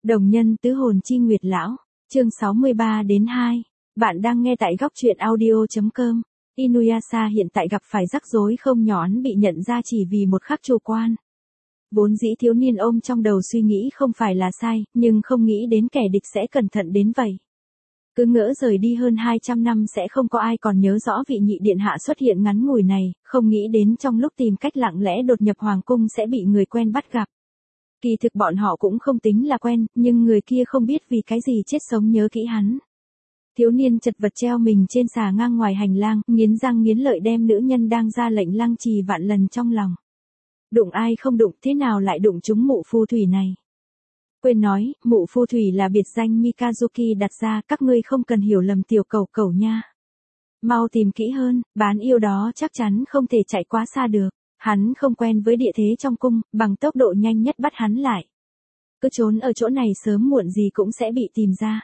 Đồng nhân tứ hồn chi nguyệt lão, chương 63-2. Bạn đang nghe tại góc truyện audio.com. Inuyasha hiện tại gặp phải rắc rối không nhỏ, hắn bị nhận ra chỉ vì một khắc chủ quan. Vốn dĩ thiếu niên ôm trong đầu suy nghĩ không phải là sai, nhưng không nghĩ đến kẻ địch sẽ cẩn thận đến vậy. Cứ ngỡ rời đi hơn 200 năm sẽ không có ai còn nhớ rõ vị nhị điện hạ xuất hiện ngắn ngủi này, không nghĩ đến trong lúc tìm cách lặng lẽ đột nhập hoàng cung sẽ bị người quen bắt gặp. Kỳ thực bọn họ cũng không tính là quen, nhưng người kia không biết vì cái gì chết sống nhớ kỹ hắn. Thiếu niên chật vật treo mình trên xà ngang ngoài hành lang, nghiến răng nghiến lợi đem nữ nhân đang ra lệnh lăng trì vạn lần trong lòng. Đụng ai không đụng, thế nào lại đụng trúng mụ phù thủy này? Quên nói, mụ phù thủy là biệt danh Mikazuki đặt ra, các ngươi không cần hiểu lầm tiểu cẩu cẩu nha. Mau tìm kỹ hơn, bán yêu đó chắc chắn không thể chạy quá xa được. Hắn không quen với địa thế trong cung, bằng tốc độ nhanh nhất bắt hắn lại. Cứ trốn ở chỗ này sớm muộn gì cũng sẽ bị tìm ra.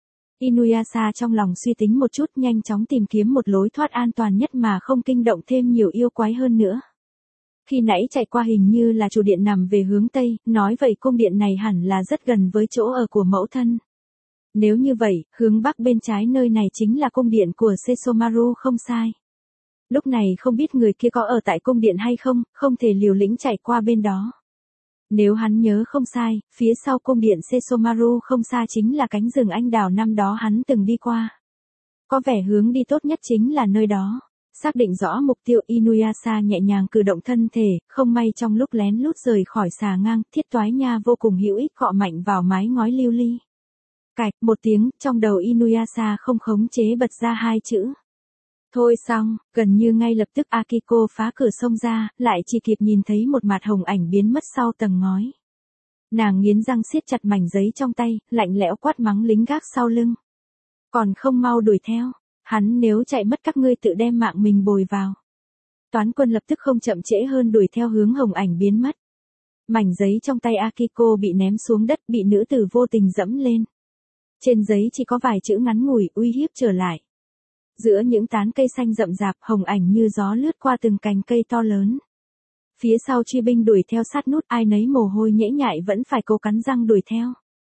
Inuyasha trong lòng suy tính một chút, nhanh chóng tìm kiếm một lối thoát an toàn nhất mà không kinh động thêm nhiều yêu quái hơn nữa. Khi nãy chạy qua hình như là chủ điện nằm về hướng Tây, nói vậy cung điện này hẳn là rất gần với chỗ ở của mẫu thân. Nếu như vậy, hướng Bắc bên trái nơi này chính là cung điện của Sesomaru không sai. Lúc này không biết người kia có ở tại cung điện hay không, không thể liều lĩnh chạy qua bên đó. Nếu hắn nhớ không sai, phía sau cung điện Sesomaru không xa chính là cánh rừng anh đào năm đó hắn từng đi qua. Có vẻ hướng đi tốt nhất chính là nơi đó. Xác định rõ mục tiêu, Inuyasha nhẹ nhàng cử động thân thể, không may trong lúc lén lút rời khỏi xà ngang, thiết toái nha vô cùng hữu ích cọ mạnh vào mái ngói lưu ly. Cạch, một tiếng, trong đầu Inuyasha không khống chế bật ra hai chữ. Thôi xong, gần như ngay lập tức Akiko phá cửa xông ra, lại chỉ kịp nhìn thấy một mặt hồng ảnh biến mất sau tầng ngói. Nàng nghiến răng siết chặt mảnh giấy trong tay, lạnh lẽo quát mắng lính gác sau lưng. Còn không mau đuổi theo, hắn nếu chạy mất các ngươi tự đem mạng mình bồi vào. Toán quân lập tức không chậm trễ hơn đuổi theo hướng hồng ảnh biến mất. Mảnh giấy trong tay Akiko bị ném xuống đất, bị nữ tử vô tình dẫm lên. Trên giấy chỉ có vài chữ ngắn ngủi, uy hiếp trở lại. Giữa những tán cây xanh rậm rạp, hồng ảnh như gió lướt qua từng cành cây to lớn. Phía sau truy binh đuổi theo sát nút, ai nấy mồ hôi nhễ nhại vẫn phải cố cắn răng đuổi theo.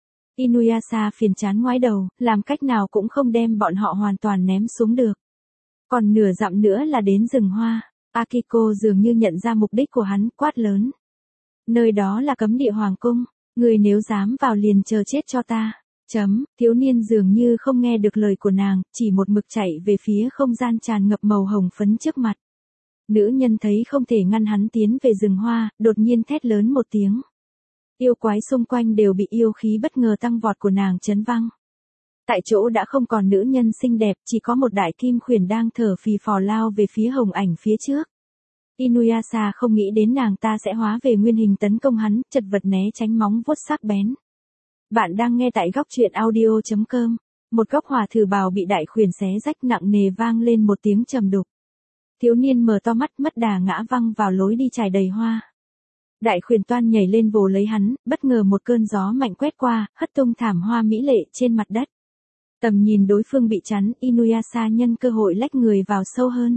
Inuyasha phiền chán ngoái đầu, làm cách nào cũng không đem bọn họ hoàn toàn ném xuống được. Còn nửa dặm nữa là đến rừng hoa, Akiko dường như nhận ra mục đích của hắn, quát lớn. Nơi đó là cấm địa hoàng cung, người nếu dám vào liền chờ chết cho ta. Thiếu niên dường như không nghe được lời của nàng, chỉ một mực chạy về phía không gian tràn ngập màu hồng phấn trước mặt. Nữ nhân thấy không thể ngăn hắn tiến về rừng hoa, đột nhiên thét lớn một tiếng. Yêu quái xung quanh đều bị yêu khí bất ngờ tăng vọt của nàng chấn văng. Tại chỗ đã không còn nữ nhân xinh đẹp, chỉ có một đại kim khuyển đang thở phì phò lao về phía hồng ảnh phía trước. Inuyasha không nghĩ đến nàng ta sẽ hóa về nguyên hình tấn công hắn, chật vật né tránh móng vuốt sắc bén. Bạn đang nghe tại góc truyện audio.com. Một góc hỏa thử bào bị đại khuyển xé rách nặng nề vang lên một tiếng trầm đục. Thiếu niên mở to mắt mất đà ngã văng vào lối đi trải đầy hoa. Đại khuyển toan nhảy lên vồ lấy hắn, bất ngờ một cơn gió mạnh quét qua, hất tung thảm hoa mỹ lệ trên mặt đất. Tầm nhìn đối phương bị chắn, Inuyasha nhân cơ hội lách người vào sâu hơn.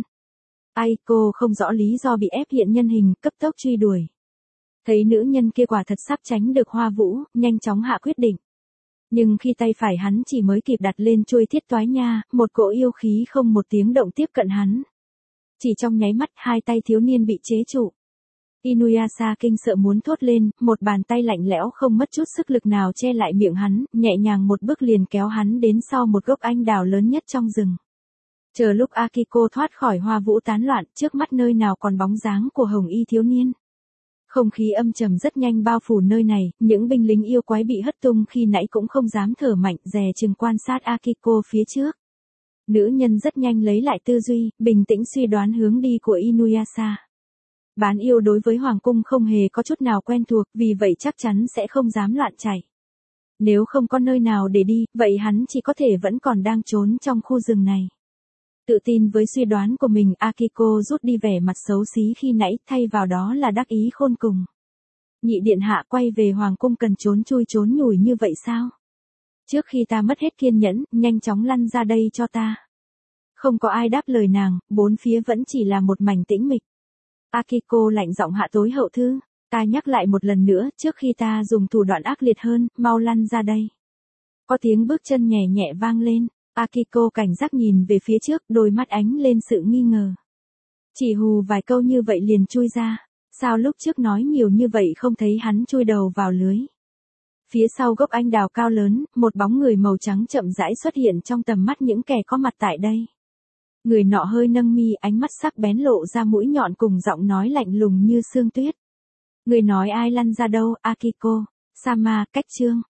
Aiko không rõ lý do bị ép hiện nhân hình, cấp tốc truy đuổi. Thấy nữ nhân kia quả thật sắp tránh được hoa vũ, nhanh chóng hạ quyết định. Nhưng khi tay phải hắn chỉ mới kịp đặt lên chuôi thiết toái nha, một cỗ yêu khí không một tiếng động tiếp cận hắn. Chỉ trong nháy mắt hai tay thiếu niên bị chế trụ. Inuyasha kinh sợ muốn thốt lên, một bàn tay lạnh lẽo không mất chút sức lực nào che lại miệng hắn, nhẹ nhàng một bước liền kéo hắn đến sau một gốc anh đào lớn nhất trong rừng. Chờ lúc Akiko thoát khỏi hoa vũ tán loạn, trước mắt nơi nào còn bóng dáng của hồng y thiếu niên. Không khí âm trầm rất nhanh bao phủ nơi này, những binh lính yêu quái bị hất tung khi nãy cũng không dám thở mạnh, dè chừng quan sát Akiko phía trước. Nữ nhân rất nhanh lấy lại tư duy, bình tĩnh suy đoán hướng đi của Inuyasha. Bán yêu đối với hoàng cung không hề có chút nào quen thuộc, vì vậy chắc chắn sẽ không dám loạn chạy. Nếu không có nơi nào để đi, vậy hắn chỉ có thể vẫn còn đang trốn trong khu rừng này. Tự tin với suy đoán của mình, Akiko rút đi vẻ mặt xấu xí khi nãy, thay vào đó là đắc ý khôn cùng. Nhị điện hạ quay về hoàng cung cần trốn chui trốn nhủi như vậy sao? Trước khi ta mất hết kiên nhẫn, nhanh chóng lăn ra đây cho ta. Không có ai đáp lời nàng, bốn phía vẫn chỉ là một mảnh tĩnh mịch. Akiko lạnh giọng hạ tối hậu thư. Ta nhắc lại một lần nữa, trước khi ta dùng thủ đoạn ác liệt hơn, mau lăn ra đây. Có tiếng bước chân nhẹ nhẹ vang lên, Akiko cảnh giác nhìn về phía trước, đôi mắt ánh lên sự nghi ngờ. Chỉ hù vài câu như vậy liền chui ra, sao lúc trước nói nhiều như vậy không thấy hắn chui đầu vào lưới. Phía sau gốc anh đào cao lớn, một bóng người màu trắng chậm rãi xuất hiện trong tầm mắt những kẻ có mặt tại đây. Người nọ hơi nâng mi, ánh mắt sắc bén lộ ra mũi nhọn cùng giọng nói lạnh lùng như sương tuyết. Người nói ai lăn ra đâu, Akiko? Sama, cách chương.